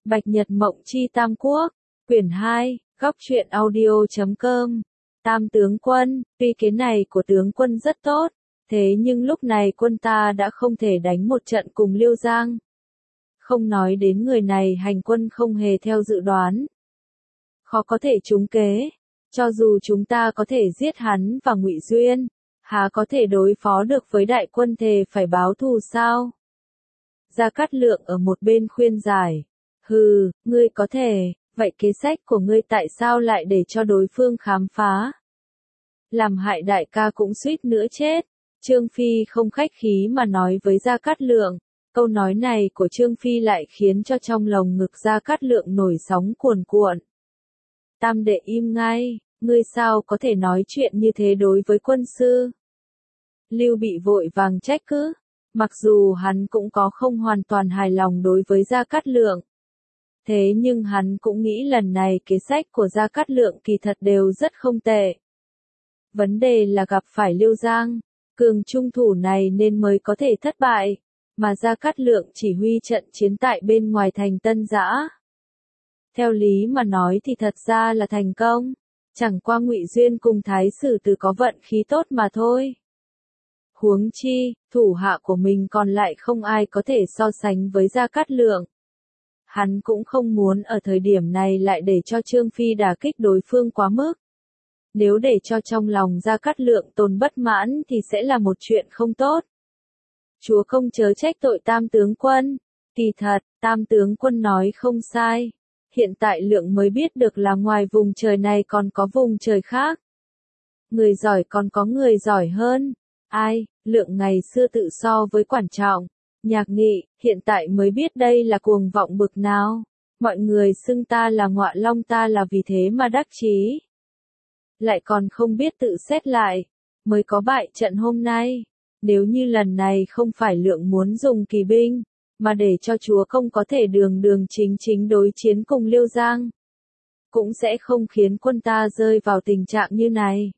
Bạch Nhật Mộng Chi Tam Quốc, quyển 2, góc truyện audio.com. Tam tướng quân, tuy kế này của tướng quân rất tốt, thế nhưng lúc này quân ta đã không thể đánh một trận cùng Liêu Giang. Không nói đến người này hành quân không hề theo dự đoán. Khó có thể trúng kế, cho dù chúng ta có thể giết hắn và Ngụy Duyên, há có thể đối phó được với đại quân thề phải báo thù sao? Gia Cát Lượng ở một bên khuyên giải. Hừ, ngươi có thể, vậy kế sách của ngươi tại sao lại để cho đối phương khám phá? Làm hại đại ca cũng suýt nữa chết. Trương Phi không khách khí mà nói với Gia Cát Lượng. Câu nói này của Trương Phi lại khiến cho trong lồng ngực Gia Cát Lượng nổi sóng cuồn cuộn. Tam đệ im ngay, ngươi sao có thể nói chuyện như thế đối với quân sư? Lưu Bị vội vàng trách cứ, mặc dù hắn cũng có không hoàn toàn hài lòng đối với Gia Cát Lượng. Thế nhưng hắn cũng nghĩ lần này kế sách của Gia Cát Lượng kỳ thật đều rất không tệ. Vấn đề là gặp phải Liêu Giang, cường trung thủ này nên mới có thể thất bại, mà Gia Cát Lượng chỉ huy trận chiến tại bên ngoài thành Tân Giã. Theo lý mà nói thì thật ra là thành công, chẳng qua Ngụy Duyên cùng Thái Sử Từ có vận khí tốt mà thôi. Huống chi, thủ hạ của mình còn lại không ai có thể so sánh với Gia Cát Lượng. Hắn cũng không muốn ở thời điểm này lại để cho Trương Phi đả kích đối phương quá mức. Nếu để cho trong lòng Gia Cát Lượng tồn bất mãn thì sẽ là một chuyện không tốt. Chúa không chớ trách tội Tam tướng quân. Kỳ thật, Tam tướng quân nói không sai. Hiện tại Lượng mới biết được là ngoài vùng trời này còn có vùng trời khác. Người giỏi còn có người giỏi hơn. Ai, Lượng ngày xưa tự so với Quản Trọng, Nhạc Nghị, hiện tại mới biết đây là cuồng vọng bực nào. Mọi người xưng ta là ngọa long, ta là vì thế mà đắc chí. Lại còn không biết tự xét lại, mới có bại trận hôm nay. Nếu như lần này không phải Lượng muốn dùng kỳ binh, mà để cho chúa không có thể đường đường chính chính đối chiến cùng Liêu Giang, cũng sẽ không khiến quân ta rơi vào tình trạng như này.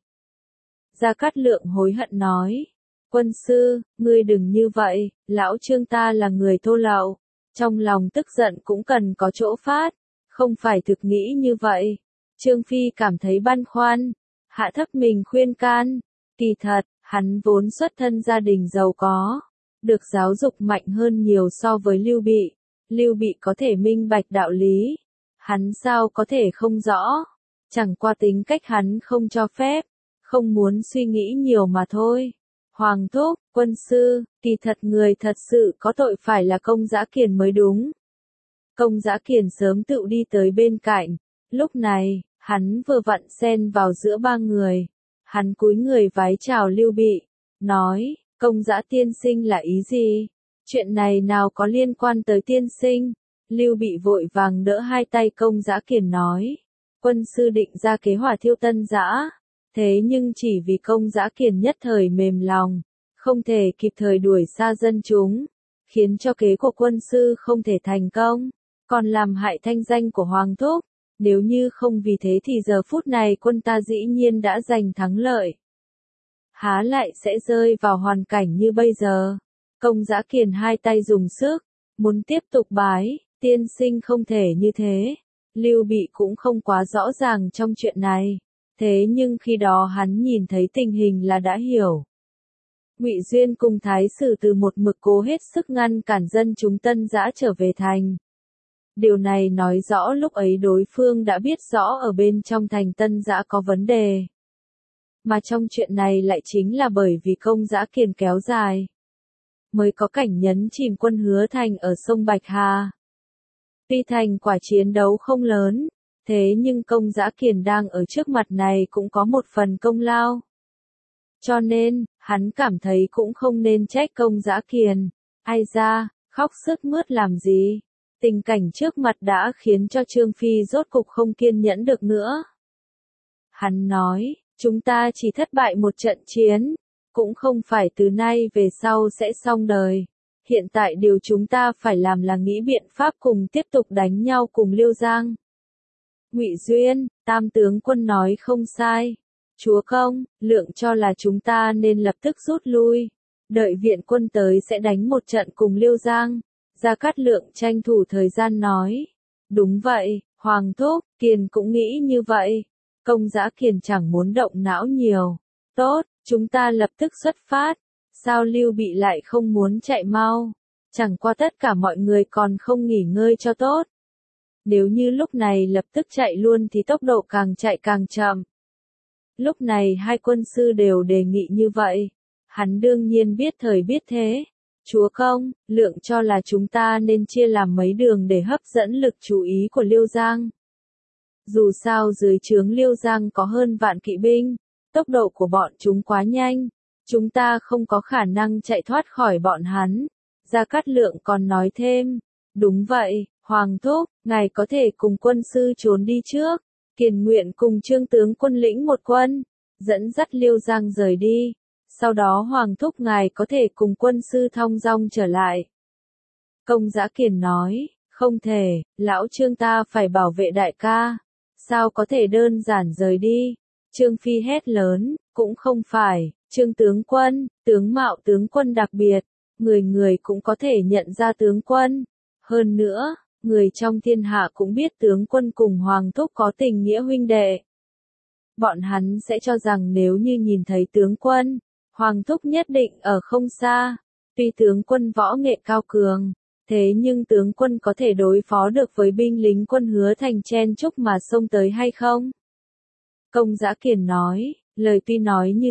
Gia Cát Lượng hối hận nói. Quân sư, ngươi đừng như vậy, lão Trương ta là người thô lậu, trong lòng tức giận cũng cần có chỗ phát, không phải thực nghĩ như vậy. Trương Phi cảm thấy băn khoăn, hạ thấp mình khuyên can, kỳ thật, hắn vốn xuất thân gia đình giàu có, được giáo dục mạnh hơn nhiều so với Lưu Bị. Lưu Bị có thể minh bạch đạo lý, hắn sao có thể không rõ, chẳng qua tính cách hắn không cho phép, không muốn suy nghĩ nhiều mà thôi. Hoàng thúc, quân sư, kỳ thật người thật sự có tội phải là Công Dã Kiền mới đúng. Công Dã Kiền sớm tự đi tới bên cạnh, lúc này, hắn vừa vặn xen vào giữa ba người. Hắn cúi người vái chào Lưu Bị, nói, Công Dã tiên sinh là ý gì? Chuyện này nào có liên quan tới tiên sinh? Lưu Bị vội vàng đỡ hai tay Công Dã Kiền nói, quân sư định ra kế hỏa thiêu Tân Giã. Thế nhưng chỉ vì Công Dã Kiền nhất thời mềm lòng, không thể kịp thời đuổi xa dân chúng, khiến cho kế của quân sư không thể thành công, còn làm hại thanh danh của Hoàng thúc. Nếu như không vì thế thì giờ phút này quân ta dĩ nhiên đã giành thắng lợi. Há lại sẽ rơi vào hoàn cảnh như bây giờ. Công Dã Kiền hai tay dùng sức, muốn tiếp tục bái, tiên sinh không thể như thế. Lưu Bị cũng không quá rõ ràng trong chuyện này. Thế nhưng khi đó hắn nhìn thấy tình hình là đã hiểu. Ngụy Duyên cùng Thái Sử Từ một mực cố hết sức ngăn cản dân chúng Tân Giã trở về thành. Điều này nói rõ lúc ấy đối phương đã biết rõ ở bên trong thành Tân Giã có vấn đề. Mà trong chuyện này lại chính là bởi vì Công Dã Kiền kéo dài, mới có cảnh nhấn chìm quân Hứa Thành ở sông Bạch Hà. Tuy thành quả chiến đấu không lớn, thế nhưng Công Dã Kiền đang ở trước mặt này cũng có một phần công lao. Cho nên, hắn cảm thấy cũng không nên trách Công Dã Kiền. Ai ra, khóc sướt mướt làm gì? Tình cảnh trước mặt đã khiến cho Trương Phi rốt cục không kiên nhẫn được nữa. Hắn nói, chúng ta chỉ thất bại một trận chiến, cũng không phải từ nay về sau sẽ xong đời. Hiện tại điều chúng ta phải làm là nghĩ biện pháp cùng tiếp tục đánh nhau cùng Liêu Giang. Ngụy Duyên, Tam tướng quân nói không sai. Chúa công, Lượng cho là chúng ta nên lập tức rút lui. Đợi viện quân tới sẽ đánh một trận cùng Liêu Giang. Gia Cát Lượng tranh thủ thời gian nói. Đúng vậy, Hoàng thúc, Kiền cũng nghĩ như vậy. Công Dã Kiền chẳng muốn động não nhiều. Tốt, chúng ta lập tức xuất phát. Sao Lưu Bị lại không muốn chạy mau? Chẳng qua tất cả mọi người còn không nghỉ ngơi cho tốt. Nếu như lúc này lập tức chạy luôn thì tốc độ càng chạy càng chậm. Lúc này hai quân sư đều đề nghị như vậy. Hắn đương nhiên biết thời biết thế. Chúa công, lượng cho là chúng ta nên chia làm mấy đường để hấp dẫn lực chú ý của Liêu Giang. Dù sao dưới trướng Liêu Giang có hơn vạn kỵ binh, tốc độ của bọn chúng quá nhanh, chúng ta không có khả năng chạy thoát khỏi bọn hắn. Gia Cát Lượng còn nói thêm, đúng vậy, Hoàng thúc, ngài có thể cùng quân sư trốn đi trước, Kiền nguyện cùng Trương tướng quân lĩnh một quân, dẫn dắt Liêu Giang rời đi. Sau đó Hoàng thúc ngài có thể cùng quân sư thong dong trở lại. Công Dã Kiền nói, không thể, lão Trương ta phải bảo vệ đại ca. Sao có thể đơn giản rời đi? Trương Phi hét lớn, cũng không phải, Trương tướng quân, tướng mạo tướng quân đặc biệt, người người cũng có thể nhận ra tướng quân. Hơn nữa, người trong thiên hạ cũng biết tướng quân cùng Hoàng thúc có tình nghĩa huynh đệ. Bọn hắn sẽ cho rằng nếu như nhìn thấy tướng quân, Hoàng thúc nhất định ở không xa. Tuy tướng quân võ nghệ cao cường, thế nhưng tướng quân có thể đối phó được với binh lính quân Hứa Thành chen chúc mà xông tới hay không? Công Dã Kiền nói, lời tuy nói như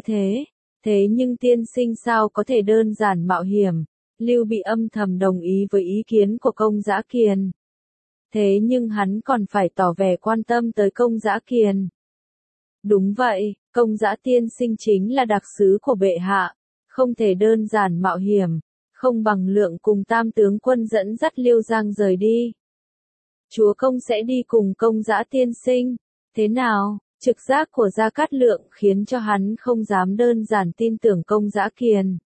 thế nhưng tiên sinh sao có thể đơn giản mạo hiểm. Lưu Bị âm thầm đồng ý với ý kiến của Công Dã Kiền. Thế nhưng hắn còn phải tỏ vẻ quan tâm tới Công Dã Kiền. Đúng vậy, Công Dã tiên sinh chính là đặc sứ của bệ hạ, không thể đơn giản mạo hiểm, không bằng Lượng cùng Tam tướng quân dẫn dắt Liêu Giang rời đi. Chúa công sẽ đi cùng Công Dã tiên sinh, thế nào? Trực giác của Gia Cát Lượng khiến cho hắn không dám đơn giản tin tưởng Công Dã Kiền.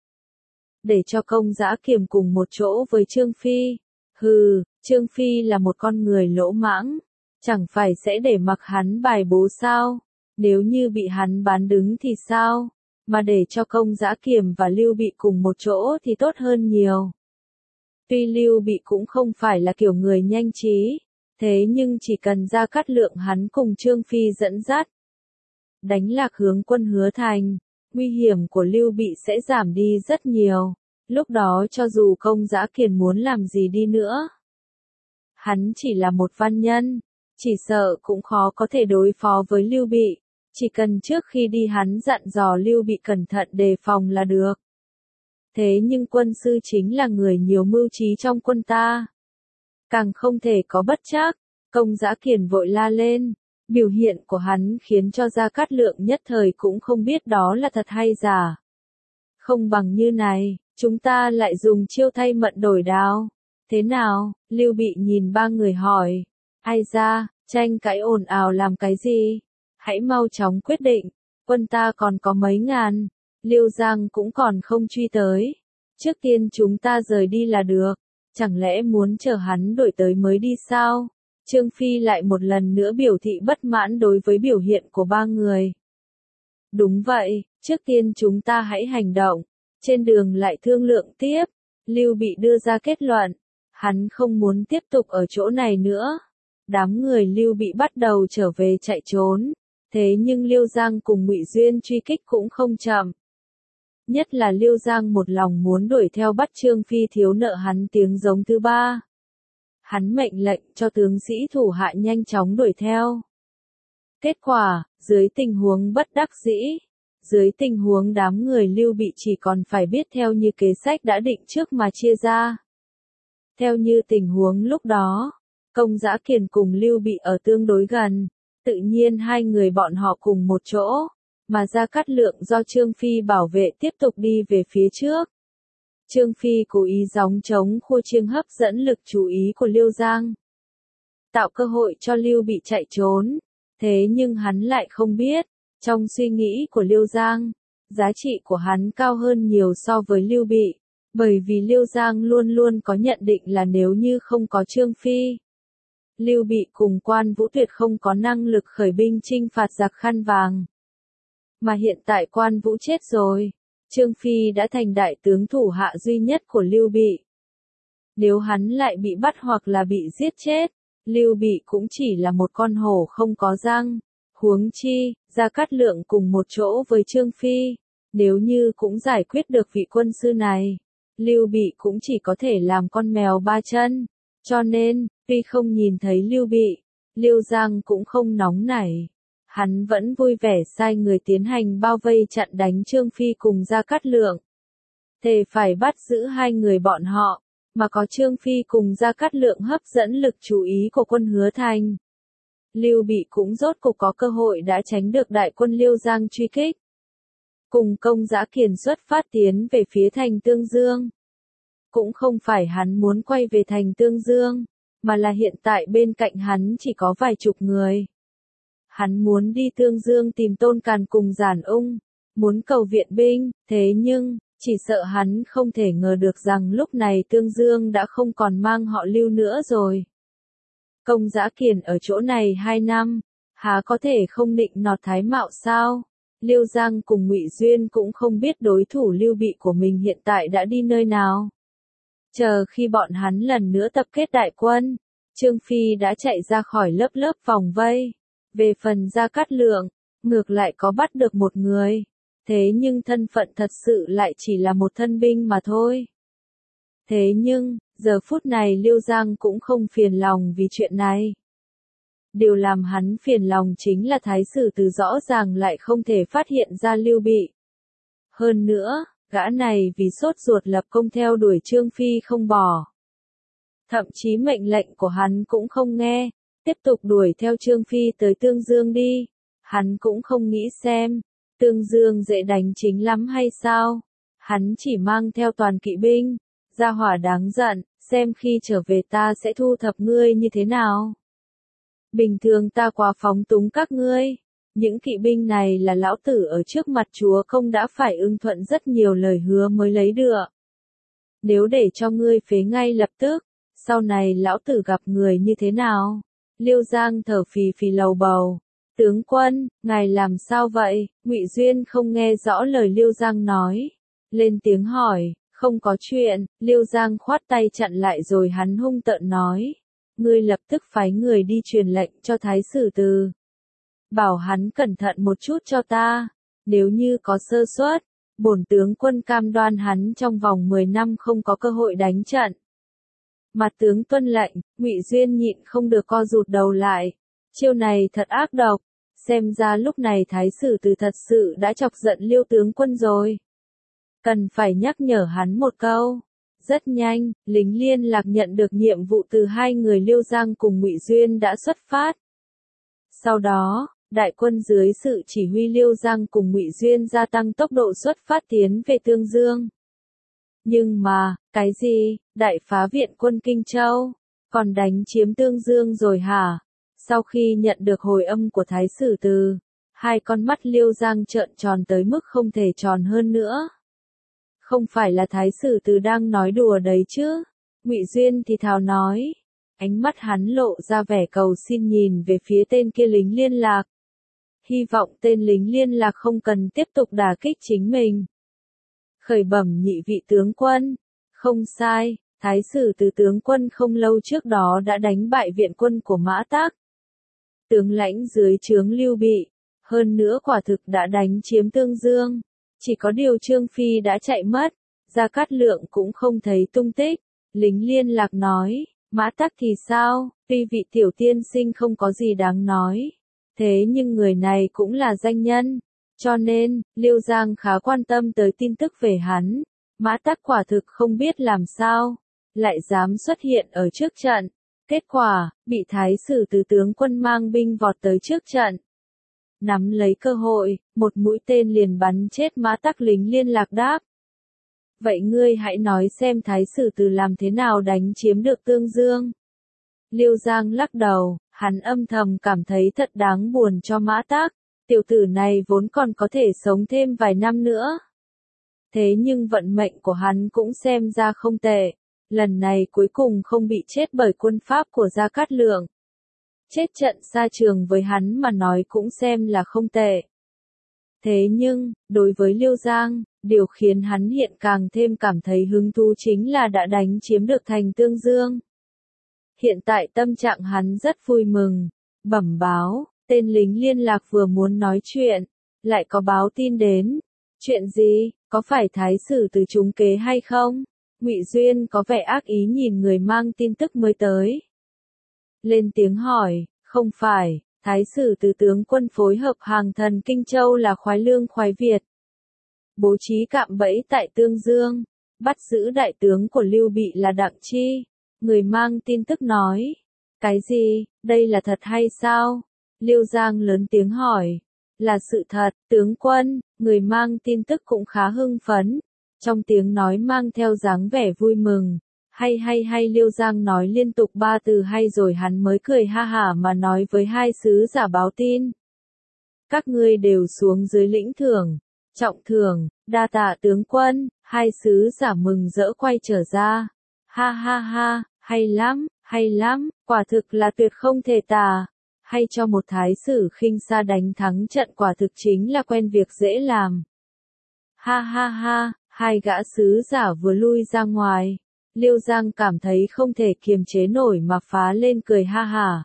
Để cho Công Dã Kiền cùng một chỗ với Trương Phi. Hừ, Trương Phi là một con người lỗ mãng, chẳng phải sẽ để mặc hắn bài bố sao? Nếu như bị hắn bán đứng thì sao? Mà để cho Công Dã Kiền và Lưu Bị cùng một chỗ thì tốt hơn nhiều. Tuy Lưu Bị cũng không phải là kiểu người nhanh trí, thế nhưng chỉ cần Gia Cát Lượng hắn cùng Trương Phi dẫn dắt, đánh lạc hướng quân Hứa Thành, nguy hiểm của Lưu Bị sẽ giảm đi rất nhiều. Lúc đó cho dù Công Dã Kiền muốn làm gì đi nữa, hắn chỉ là một văn nhân, chỉ sợ cũng khó có thể đối phó với Lưu Bị. Chỉ cần trước khi đi hắn dặn dò Lưu Bị cẩn thận đề phòng là được. Thế nhưng quân sư chính là người nhiều mưu trí trong quân ta, càng không thể có bất trắc. Công Dã Kiền vội la lên, biểu hiện của hắn khiến cho Gia Cát Lượng nhất thời cũng không biết đó là thật hay giả. Không bằng như này, chúng ta lại dùng chiêu thay mận đổi đao. Thế nào? Lưu Bị nhìn ba người hỏi. Ai ra, tranh cãi ồn ào làm cái gì? Hãy mau chóng quyết định, quân ta còn có mấy ngàn, Liêu Giang cũng còn không truy tới. Trước tiên chúng ta rời đi là được, chẳng lẽ muốn chờ hắn đuổi tới mới đi sao? Trương Phi lại một lần nữa biểu thị bất mãn đối với biểu hiện của ba người. Đúng vậy, trước tiên chúng ta hãy hành động, trên đường lại thương lượng tiếp. Lưu Bị đưa ra kết luận, hắn không muốn tiếp tục ở chỗ này nữa. Đám người Lưu Bị bắt đầu trở về chạy trốn, thế nhưng Liêu Giang cùng Ngụy Duyên truy kích cũng không chậm. Nhất là Liêu Giang một lòng muốn đuổi theo bắt Trương Phi thiếu nợ hắn tiếng giống thứ ba. Hắn mệnh lệnh cho tướng sĩ thủ hạ nhanh chóng đuổi theo. Kết quả, dưới tình huống bất đắc dĩ, dưới tình huống đám người Lưu Bị chỉ còn phải biết theo như kế sách đã định trước mà chia ra. Theo như tình huống lúc đó, Công Dã Kiền cùng Lưu Bị ở tương đối gần, tự nhiên hai người bọn họ cùng một chỗ, mà Gia Cát Lượng do Trương Phi bảo vệ tiếp tục đi về phía trước. Trương Phi cố ý gióng trống khua chiêng hấp dẫn lực chú ý của Liêu Giang, tạo cơ hội cho Lưu Bị chạy trốn. Thế nhưng hắn lại không biết, trong suy nghĩ của Liêu Giang, giá trị của hắn cao hơn nhiều so với Lưu Bị, bởi vì Liêu Giang luôn luôn có nhận định là nếu như không có Trương Phi, Lưu Bị cùng Quan Vũ tuyệt không có năng lực khởi binh chinh phạt giặc khăn vàng. Mà hiện tại Quan Vũ chết rồi, Trương Phi đã thành đại tướng thủ hạ duy nhất của Lưu Bị. Nếu hắn lại bị bắt hoặc là bị giết chết, Lưu Bị cũng chỉ là một con hổ không có răng. Huống chi, Gia Cát Lượng cùng một chỗ với Trương Phi, nếu như cũng giải quyết được vị quân sư này, Lưu Bị cũng chỉ có thể làm con mèo ba chân. Cho nên, tuy không nhìn thấy Lưu Bị, Lưu Giang cũng không nóng nảy. Hắn vẫn vui vẻ sai người tiến hành bao vây chặn đánh Trương Phi cùng Gia Cát Lượng. Thề phải bắt giữ hai người bọn họ, mà có Trương Phi cùng Gia Cát Lượng hấp dẫn lực chú ý của quân Hứa Thành. Lưu Bị cũng rốt cục có cơ hội đã tránh được đại quân Liêu Giang truy kích. Cùng Công Dã Kiền xuất phát tiến về phía thành Tương Dương. Cũng không phải hắn muốn quay về thành Tương Dương, mà là hiện tại bên cạnh hắn chỉ có vài chục người. Hắn muốn đi Tương Dương tìm Tôn Càn cùng Giản Ung, muốn cầu viện binh, thế nhưng, chỉ sợ hắn không thể ngờ được rằng lúc này Tương Dương đã không còn mang họ Lưu nữa rồi. Công Dã Kiền ở chỗ này 2 năm, há có thể không định nọt thái mạo sao? Liêu Giang cùng Ngụy Duyên cũng không biết đối thủ Lưu Bị của mình hiện tại đã đi nơi nào. Chờ khi bọn hắn lần nữa tập kết đại quân, Trương Phi đã chạy ra khỏi lớp vòng vây. Về phần Gia Cát Lượng, ngược lại có bắt được một người, thế nhưng thân phận thật sự lại chỉ là một thân binh mà thôi. Thế nhưng, giờ phút này Liêu Giang cũng không phiền lòng vì chuyện này. Điều làm hắn phiền lòng chính là Thái Sử Từ rõ ràng lại không thể phát hiện ra Lưu Bị. Hơn nữa, gã này vì sốt ruột lập công theo đuổi Trương Phi không bỏ. Thậm chí mệnh lệnh của hắn cũng không nghe, tiếp tục đuổi theo Trương Phi tới Tương Dương đi. Hắn cũng không nghĩ xem, Tương Dương dễ đánh chính lắm hay sao? Hắn chỉ mang theo toàn kỵ binh, gia hỏa đáng giận, xem khi trở về ta sẽ thu thập ngươi như thế nào. Bình thường ta quá phóng túng các ngươi, những kỵ binh này là lão tử ở trước mặt chúa công đã phải ưng thuận rất nhiều lời hứa mới lấy được. Nếu để cho ngươi phế ngay lập tức, sau này lão tử gặp người như thế nào? Liêu Giang thở phì phì lầu bầu. Tướng quân, ngài làm sao vậy? Ngụy Duyên không nghe rõ lời Liêu Giang nói. Lên tiếng hỏi, không có chuyện, Liêu Giang khoát tay chặn lại rồi hắn hung tợn nói. Ngươi lập tức phái người đi truyền lệnh cho Thái Sử Từ. Bảo hắn cẩn thận một chút cho ta. Nếu như có sơ suất, bổn tướng quân cam đoan hắn trong vòng 10 năm không có cơ hội đánh trận. Mặt tướng tuân lệnh, Ngụy Duyên nhịn không được co rụt đầu lại. Chiêu này thật ác độc, xem ra lúc này Thái Sử Từ thật sự đã chọc giận Liêu tướng quân rồi. Cần phải nhắc nhở hắn một câu. Rất nhanh, lính liên lạc nhận được nhiệm vụ từ hai người Liêu Giang cùng Ngụy Duyên đã xuất phát. Sau đó, đại quân dưới sự chỉ huy Liêu Giang cùng Ngụy Duyên gia tăng tốc độ xuất phát tiến về Tương Dương. Nhưng mà, cái gì, đại phá viện quân Kinh Châu, còn đánh chiếm Tương Dương rồi hả? Sau khi nhận được hồi âm của Thái Sử Từ, hai con mắt Liêu Giang trợn tròn tới mức không thể tròn hơn nữa. Không phải là Thái Sử Từ đang nói đùa đấy chứ? Ngụy Duyên thì thào nói. Ánh mắt hắn lộ ra vẻ cầu xin nhìn về phía tên kia lính liên lạc. Hy vọng tên lính liên lạc không cần tiếp tục đả kích chính mình. Khởi bẩm nhị vị tướng quân. Không sai, Thái Sử Từ tướng quân không lâu trước đó đã đánh bại viện quân của Mã Tắc. Tướng lãnh dưới trướng Lưu Bị, hơn nữa quả thực đã đánh chiếm Tương Dương. Chỉ có điều Trương Phi đã chạy mất, Gia Cát Lượng cũng không thấy tung tích. Lính liên lạc nói, Mã Tắc thì sao, tuy vị tiểu tiên sinh không có gì đáng nói. Thế nhưng người này cũng là danh nhân, cho nên, Liêu Giang khá quan tâm tới tin tức về hắn. Mã Tắc quả thực không biết làm sao, lại dám xuất hiện ở trước trận. Kết quả, bị Thái Sử Từ tướng quân mang binh vọt tới trước trận. Nắm lấy cơ hội, một mũi tên liền bắn chết Mã Tắc. Lính liên lạc đáp. Vậy ngươi hãy nói xem Thái Sử Từ làm thế nào đánh chiếm được Tương Dương. Liêu Giang lắc đầu, hắn âm thầm cảm thấy thật đáng buồn cho Mã Tắc. Tiểu tử này vốn còn có thể sống thêm vài năm nữa. Thế nhưng vận mệnh của hắn cũng xem ra không tệ. Lần này cuối cùng không bị chết bởi quân Pháp của Gia Cát Lượng. Chết trận xa trường với hắn mà nói cũng xem là không tệ. Thế nhưng, đối với Liêu Giang, điều khiến hắn hiện càng thêm cảm thấy hứng thú chính là đã đánh chiếm được thành Tương Dương. Hiện tại tâm trạng hắn rất vui mừng, bẩm báo, tên lính liên lạc vừa muốn nói chuyện, lại có báo tin đến. Chuyện gì, có phải thái sử từ trúng kế hay không? Ngụy Duyên có vẻ ác ý nhìn người mang tin tức mới tới. Lên tiếng hỏi, không phải, thái sử từ tướng quân phối hợp hàng thần Kinh Châu là khoái lương khoái Việt. Bố trí cạm bẫy tại Tương Dương, bắt giữ đại tướng của Lưu Bị là Đặng Chi. Người mang tin tức nói, cái gì, đây là thật hay sao? Liêu Giang lớn tiếng hỏi, là sự thật, tướng quân, người mang tin tức cũng khá hưng phấn, trong tiếng nói mang theo dáng vẻ vui mừng. Hay Liêu Giang nói liên tục 3 từ hay rồi hắn mới cười ha hả mà nói với hai sứ giả báo tin. Các ngươi đều xuống dưới lĩnh thưởng, trọng thưởng, đa tạ tướng quân, hai sứ giả mừng rỡ quay trở ra. Ha, hay lắm, quả thực là tuyệt không thể tả. Hay cho một thái sử khinh xa đánh thắng trận quả thực chính là quen việc dễ làm. Ha, hai gã sứ giả vừa lui ra ngoài. Liêu Giang cảm thấy không thể kiềm chế nổi mà phá lên cười ha hả.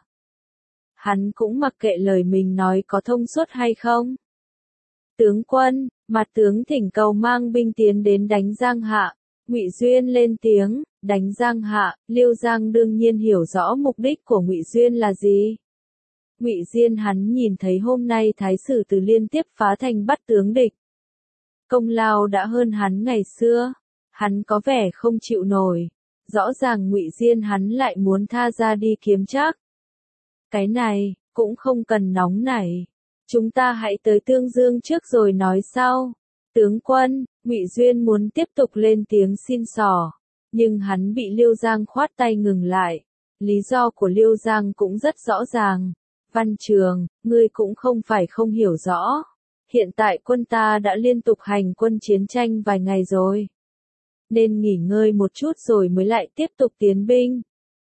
Hắn cũng mặc kệ lời mình nói có thông suốt hay không. Tướng quân, mặt tướng thỉnh cầu mang binh tiến đến đánh Giang Hạ. Ngụy Duyên lên tiếng, đánh Giang Hạ. Liêu Giang đương nhiên hiểu rõ mục đích của Ngụy Duyên là gì. Ngụy Diên hắn nhìn thấy hôm nay thái sử từ liên tiếp phá thành bắt tướng địch. Công lao đã hơn hắn ngày xưa. Hắn có vẻ không chịu nổi. Rõ ràng Ngụy Diên hắn lại muốn tha ra đi kiếm trác. Cái này, cũng không cần nóng nảy. Chúng ta hãy tới Tương Dương trước rồi nói sau. Tướng quân, Ngụy Duyên muốn tiếp tục lên tiếng xin xỏ. Nhưng hắn bị Liêu Giang khoát tay ngừng lại. Lý do của Liêu Giang cũng rất rõ ràng. Văn Trường, ngươi cũng không phải không hiểu rõ. Hiện tại quân ta đã liên tục hành quân chiến tranh vài ngày rồi. Nên nghỉ ngơi một chút rồi mới lại tiếp tục tiến binh.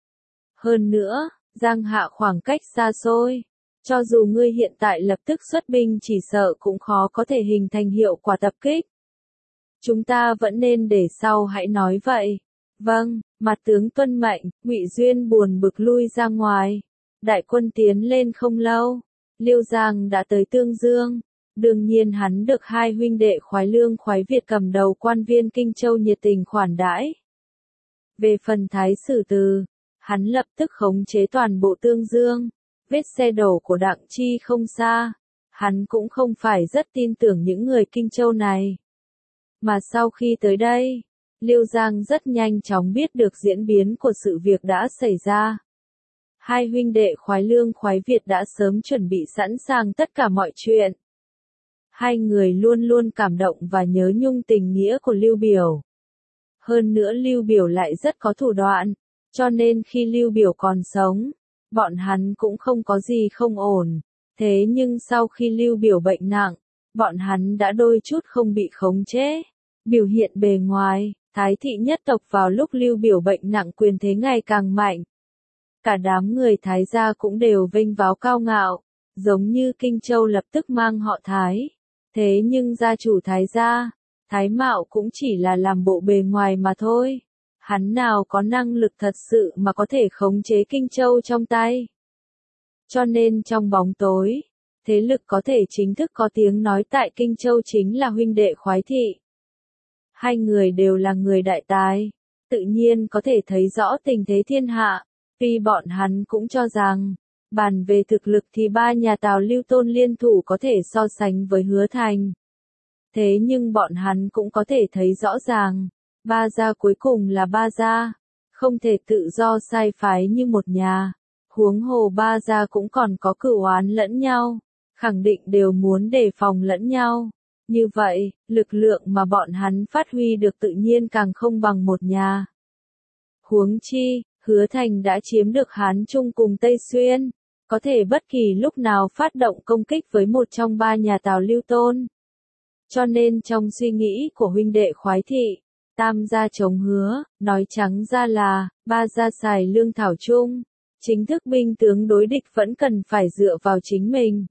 Hơn nữa, Giang Hạ khoảng cách xa xôi. Cho dù ngươi hiện tại lập tức xuất binh chỉ sợ cũng khó có thể hình thành hiệu quả tập kích. Chúng ta vẫn nên để sau hãy nói vậy. Vâng, mặt tướng tuân mệnh. Ngụy Duyên buồn bực lui ra ngoài. Đại quân tiến lên không lâu. Liêu Giang đã tới Tương Dương. Đương nhiên hắn được hai huynh đệ khoái lương khoái Việt cầm đầu quan viên Kinh Châu nhiệt tình khoản đãi. Về phần thái sử từ, hắn lập tức khống chế toàn bộ Tương Dương. Vết xe đổ của Đặng Chi không xa. Hắn cũng không phải rất tin tưởng những người Kinh Châu này. Mà sau khi tới đây, Liêu Giang rất nhanh chóng biết được diễn biến của sự việc đã xảy ra. Hai huynh đệ khoái lương khoái Việt đã sớm chuẩn bị sẵn sàng tất cả mọi chuyện. Hai người luôn luôn cảm động và nhớ nhung tình nghĩa của Lưu Biểu. Hơn nữa Lưu Biểu lại rất có thủ đoạn, cho nên khi Lưu Biểu còn sống, bọn hắn cũng không có gì không ổn. Thế nhưng sau khi Lưu Biểu bệnh nặng, bọn hắn đã đôi chút không bị khống chế. Biểu hiện bề ngoài, Thái thị nhất tộc vào lúc Lưu Biểu bệnh nặng quyền thế ngày càng mạnh. Cả đám người Thái gia cũng đều vênh váo cao ngạo, giống như Kinh Châu lập tức mang họ Thái. Thế nhưng gia chủ Thái gia, Thái Mạo cũng chỉ là làm bộ bề ngoài mà thôi. Hắn nào có năng lực thật sự mà có thể khống chế Kinh Châu trong tay. Cho nên trong bóng tối, thế lực có thể chính thức có tiếng nói tại Kinh Châu chính là huynh đệ khoái thị. Hai người đều là người đại tài, tự nhiên có thể thấy rõ tình thế thiên hạ. Tuy bọn hắn cũng cho rằng, bàn về thực lực thì ba nhà Tào Lưu Tôn liên thủ có thể so sánh với Hứa Thành. Thế nhưng bọn hắn cũng có thể thấy rõ ràng, ba gia cuối cùng là ba gia, không thể tự do sai phái như một nhà. Huống hồ ba gia cũng còn có cửu oán lẫn nhau, khẳng định đều muốn đề phòng lẫn nhau. Như vậy, lực lượng mà bọn hắn phát huy được tự nhiên càng không bằng một nhà. Huống chi, Hứa Thành đã chiếm được Hán Trung cùng Tây Xuyên, có thể bất kỳ lúc nào phát động công kích với một trong ba nhà Tào Lưu Tôn. Cho nên trong suy nghĩ của huynh đệ khoái thị, tam gia chống Hứa, nói trắng ra là, ba gia xài lương thảo chung, chính thức binh tướng đối địch vẫn cần phải dựa vào chính mình.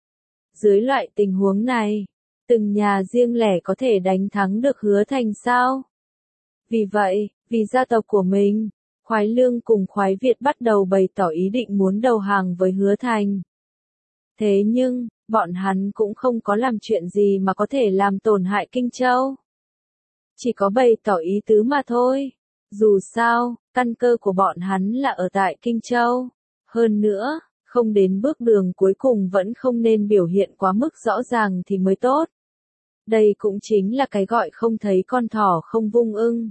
Dưới loại tình huống này, từng nhà riêng lẻ có thể đánh thắng được Hứa Thành sao? Vì vậy, vì gia tộc của mình, Khoái Lương cùng Khoái Việt bắt đầu bày tỏ ý định muốn đầu hàng với Hứa Thành. Thế nhưng, bọn hắn cũng không có làm chuyện gì mà có thể làm tổn hại Kinh Châu. Chỉ có bày tỏ ý tứ mà thôi. Dù sao, căn cơ của bọn hắn là ở tại Kinh Châu. Hơn nữa, không đến bước đường cuối cùng vẫn không nên biểu hiện quá mức rõ ràng thì mới tốt. Đây cũng chính là cái gọi không thấy con thỏ không vung ưng.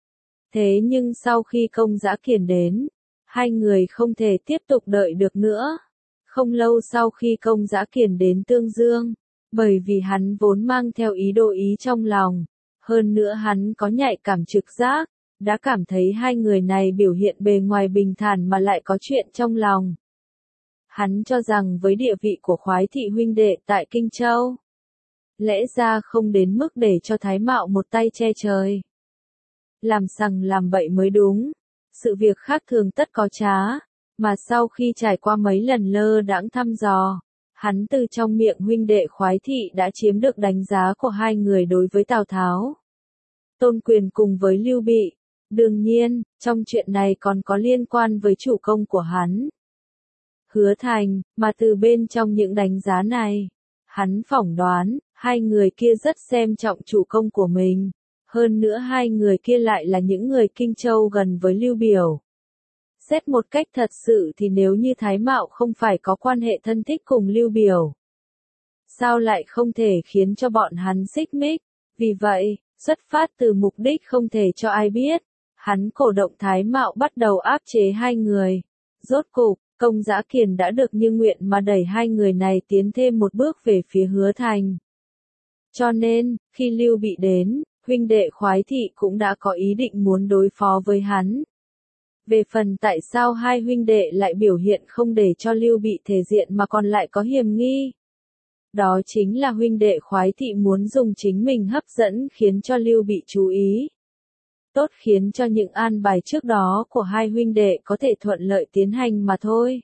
Thế nhưng sau khi Công Dã Kiền đến, hai người không thể tiếp tục đợi được nữa. Không lâu sau khi Công Dã Kiền đến Tương Dương, bởi vì hắn vốn mang theo ý đồ ý trong lòng, hơn nữa hắn có nhạy cảm trực giác, đã cảm thấy hai người này biểu hiện bề ngoài bình thản mà lại có chuyện trong lòng. Hắn cho rằng với địa vị của Khoái thị huynh đệ tại Kinh Châu, lẽ ra không đến mức để cho Thái Mạo một tay che trời. Làm sằng làm bậy mới đúng, sự việc khác thường tất có trá, mà sau khi trải qua mấy lần lơ đãng thăm dò, hắn từ trong miệng huynh đệ Khoái thị đã chiếm được đánh giá của hai người đối với Tào Tháo, Tôn Quyền cùng với Lưu Bị. Đương nhiên, trong chuyện này còn có liên quan với chủ công của hắn, Hứa Thành, mà từ bên trong những đánh giá này, hắn phỏng đoán, hai người kia rất xem trọng chủ công của mình. Hơn nữa hai người kia lại là những người Kinh Châu gần với Lưu Biểu. Xét một cách thật sự thì nếu như Thái Mạo không phải có quan hệ thân thích cùng Lưu Biểu, sao lại không thể khiến cho bọn hắn xích mích? Vì vậy, xuất phát từ mục đích không thể cho ai biết, hắn cổ động Thái Mạo bắt đầu áp chế hai người. Rốt cục, Công Dã Kiền đã được như nguyện mà đẩy hai người này tiến thêm một bước về phía Hứa Thành. Cho nên, khi Lưu Bị đến, huynh đệ Khoái thị cũng đã có ý định muốn đối phó với hắn. Về phần tại sao hai huynh đệ lại biểu hiện không để cho Lưu Bị thể diện mà còn lại có hiềm nghi. Đó chính là huynh đệ Khoái thị muốn dùng chính mình hấp dẫn khiến cho Lưu Bị chú ý. Tốt khiến cho những an bài trước đó của hai huynh đệ có thể thuận lợi tiến hành mà thôi.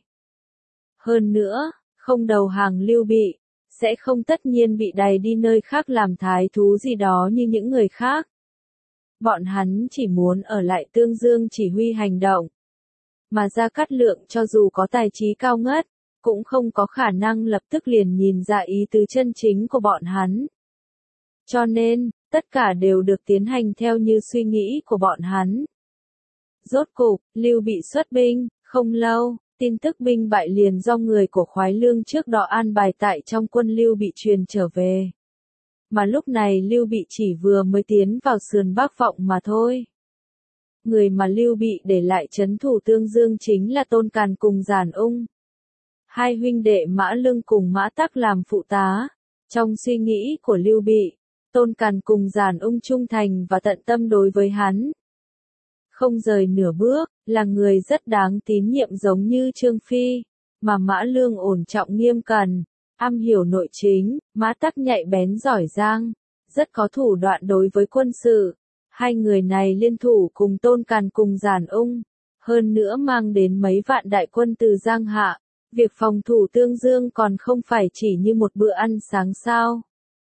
Hơn nữa, không đầu hàng Lưu Bị, sẽ không tất nhiên bị đày đi nơi khác làm thái thú gì đó như những người khác. Bọn hắn chỉ muốn ở lại Tương Dương chỉ huy hành động. Mà Gia Cát Lượng cho dù có tài trí cao ngất, cũng không có khả năng lập tức liền nhìn ra ý tứ chân chính của bọn hắn. Cho nên, tất cả đều được tiến hành theo như suy nghĩ của bọn hắn. Rốt cục, Lưu Bị xuất binh, không lâu, tin tức binh bại liền do người của Khoái Lương trước đó an bài tại trong quân Lưu Bị truyền trở về. Mà lúc này Lưu Bị chỉ vừa mới tiến vào sườn Bắc Vọng mà thôi. Người mà Lưu Bị để lại trấn thủ Tương Dương chính là Tôn Càn cùng Giản Ung. Hai huynh đệ Mã Lương cùng Mã Tắc làm phụ tá. Trong suy nghĩ của Lưu Bị, Tôn Càn cùng Giản Ung trung thành và tận tâm đối với hắn. Không rời nửa bước, là người rất đáng tín nhiệm giống như Trương Phi, mà Mã Lương ổn trọng nghiêm cẩn, am hiểu nội chính, Mã Tắc nhạy bén giỏi giang, rất có thủ đoạn đối với quân sự. Hai người này liên thủ cùng Tôn Càn cùng Giản Ung, hơn nữa mang đến mấy vạn đại quân từ Giang Hạ, việc phòng thủ Tương Dương còn không phải chỉ như một bữa ăn sáng sao.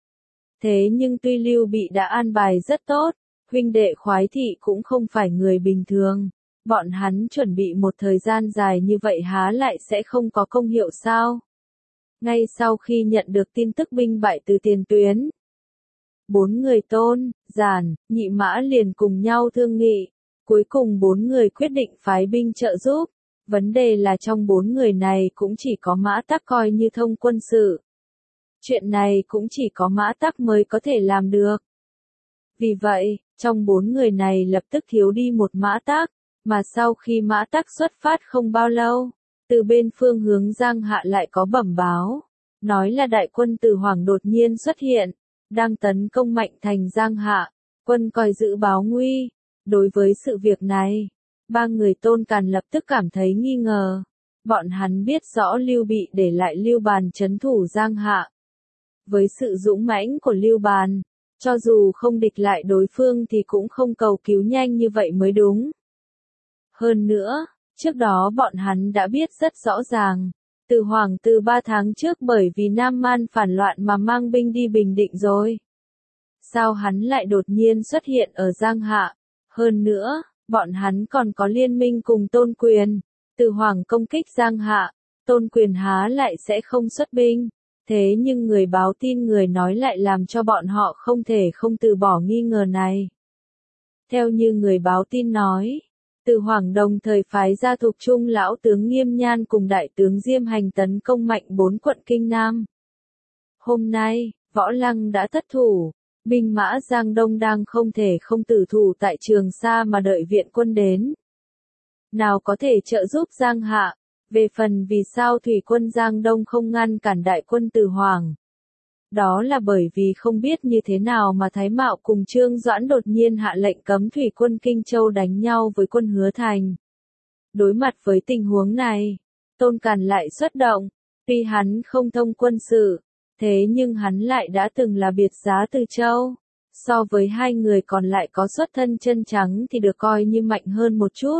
Thế nhưng tuy Lưu Bị đã an bài rất tốt, huynh đệ Khoái thị cũng không phải người bình thường. Bọn hắn chuẩn bị một thời gian dài như vậy há lại sẽ không có công hiệu sao? Ngay sau khi nhận được tin tức binh bại từ tiền tuyến, bốn người Tôn, Giản, Nhị Mã liền cùng nhau thương nghị. Cuối cùng bốn người quyết định phái binh trợ giúp. Vấn đề là trong bốn người này cũng chỉ có Mã Tắc coi như thông quân sự. Chuyện này cũng chỉ có Mã Tắc mới có thể làm được. Vì vậy, trong bốn người này lập tức thiếu đi một Mã Tắc, mà sau khi Mã Tắc xuất phát không bao lâu, từ bên phương hướng Giang Hạ lại có bẩm báo, nói là đại quân từ Hoàng đột nhiên xuất hiện, đang tấn công mạnh thành Giang Hạ, quân coi giữ báo nguy. Đối với sự việc này, ba người Tôn Càn lập tức cảm thấy nghi ngờ. Bọn hắn biết rõ Lưu Bị để lại Lưu Bàn trấn thủ Giang Hạ. Với sự dũng mãnh của Lưu Bàn, cho dù không địch lại đối phương thì cũng không cầu cứu nhanh như vậy mới đúng. Hơn nữa, trước đó bọn hắn đã biết rất rõ ràng, từ Hoàng từ 3 tháng trước bởi vì Nam Man phản loạn mà mang binh đi Bình Định rồi. Sao hắn lại đột nhiên xuất hiện ở Giang Hạ? Hơn nữa, bọn hắn còn có liên minh cùng Tôn Quyền. Từ Hoàng công kích Giang Hạ, Tôn Quyền há lại sẽ không xuất binh. Thế nhưng người báo tin người nói lại làm cho bọn họ không thể không từ bỏ nghi ngờ này. Theo như người báo tin nói, Từ Hoàng đồng thời phái ra Thục Trung lão tướng Nghiêm Nhan cùng đại tướng Diêm Hành tấn công mạnh 4 quận Kinh Nam. Hôm nay, Võ Lăng đã thất thủ, binh mã Giang Đông đang không thể không tử thủ tại Trường Sa mà đợi viện quân đến. Nào có thể trợ giúp Giang Hạ, về phần vì sao thủy quân Giang Đông không ngăn cản đại quân Từ Hoàng. Đó là bởi vì không biết như thế nào mà Thái Mạo cùng Trương Doãn đột nhiên hạ lệnh cấm thủy quân Kinh Châu đánh nhau với quân Hứa Thành. Đối mặt với tình huống này, Tôn Càn lại xuất động, tuy hắn không thông quân sự, thế nhưng hắn lại đã từng là biệt giá Từ Châu. So với hai người còn lại có xuất thân chân trắng thì được coi như mạnh hơn một chút.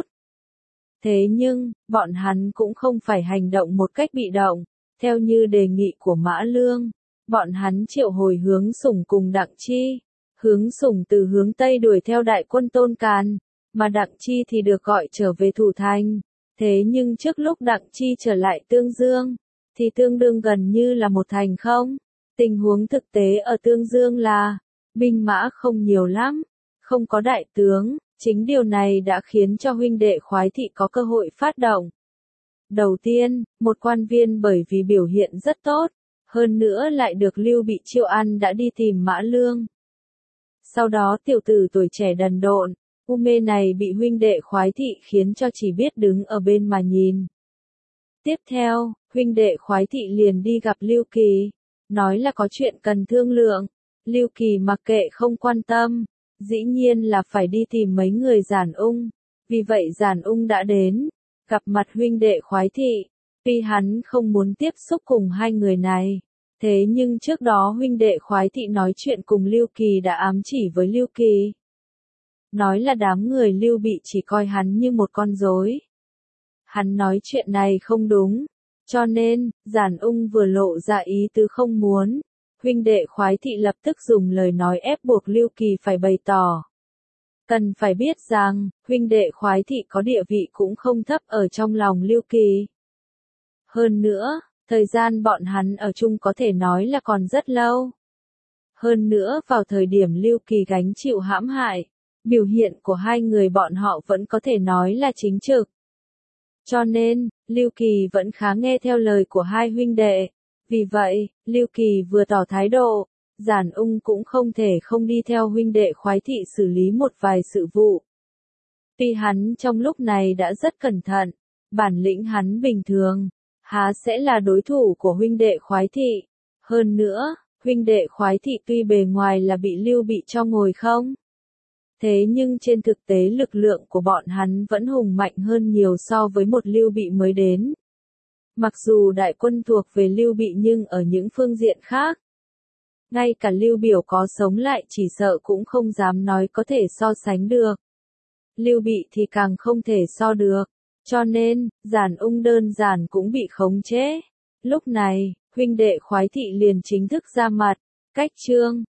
Thế nhưng, bọn hắn cũng không phải hành động một cách bị động, theo như đề nghị của Mã Lương. Bọn hắn triệu hồi Hướng Sủng cùng Đặng Chi. Hướng Sủng từ hướng Tây đuổi theo đại quân Tôn Càn, mà Đặng Chi thì được gọi trở về thủ thành. Thế nhưng trước lúc Đặng Chi trở lại Tương Dương, thì tương đương gần như là một thành không. Tình huống thực tế ở Tương Dương là, binh mã không nhiều lắm, không có đại tướng, chính điều này đã khiến cho huynh đệ Khoái Thị có cơ hội phát động. Đầu tiên, một quan viên bởi vì biểu hiện rất tốt, hơn nữa lại được Lưu Bị chiêu ăn đã đi tìm Mã Lương. Sau đó tiểu tử tuổi trẻ đần độn, u mê này bị huynh đệ Khoái Thị khiến cho chỉ biết đứng ở bên mà nhìn. Tiếp theo, huynh đệ Khoái Thị liền đi gặp Lưu Kỳ, nói là có chuyện cần thương lượng. Lưu Kỳ mặc kệ không quan tâm, dĩ nhiên là phải đi tìm mấy người Giản Ung. Vì vậy Giản Ung đã đến, gặp mặt huynh đệ Khoái Thị. Tuy hắn không muốn tiếp xúc cùng hai người này, thế nhưng trước đó huynh đệ Khoái Thị nói chuyện cùng Lưu Kỳ đã ám chỉ với Lưu Kỳ. Nói là đám người Lưu Bị chỉ coi hắn như một con rối. Hắn nói chuyện này không đúng, cho nên, Giản Ung vừa lộ ra ý tứ không muốn. Huynh đệ Khoái Thị lập tức dùng lời nói ép buộc Lưu Kỳ phải bày tỏ. Cần phải biết rằng, huynh đệ Khoái Thị có địa vị cũng không thấp ở trong lòng Lưu Kỳ. Hơn nữa, thời gian bọn hắn ở chung có thể nói là còn rất lâu. Hơn nữa vào thời điểm Lưu Kỳ gánh chịu hãm hại, biểu hiện của hai người bọn họ vẫn có thể nói là chính trực. Cho nên, Lưu Kỳ vẫn khá nghe theo lời của hai huynh đệ. Vì vậy, Lưu Kỳ vừa tỏ thái độ, Giản Ung cũng không thể không đi theo huynh đệ Khoái Thị xử lý một vài sự vụ. Tuy hắn trong lúc này đã rất cẩn thận, bản lĩnh hắn bình thường, há sẽ là đối thủ của huynh đệ Khoái Thị. Hơn nữa, huynh đệ Khoái Thị tuy bề ngoài là bị Lưu Bị cho ngồi không. Thế nhưng trên thực tế lực lượng của bọn hắn vẫn hùng mạnh hơn nhiều so với một Lưu Bị mới đến. Mặc dù đại quân thuộc về Lưu Bị nhưng ở những phương diện khác, ngay cả Lưu Biểu có sống lại chỉ sợ cũng không dám nói có thể so sánh được. Lưu Bị thì càng không thể so được, cho nên, Giản Ung đơn giản cũng bị khống chế. Lúc này, huynh đệ Khoái Thị liền chính thức ra mặt, cách trương,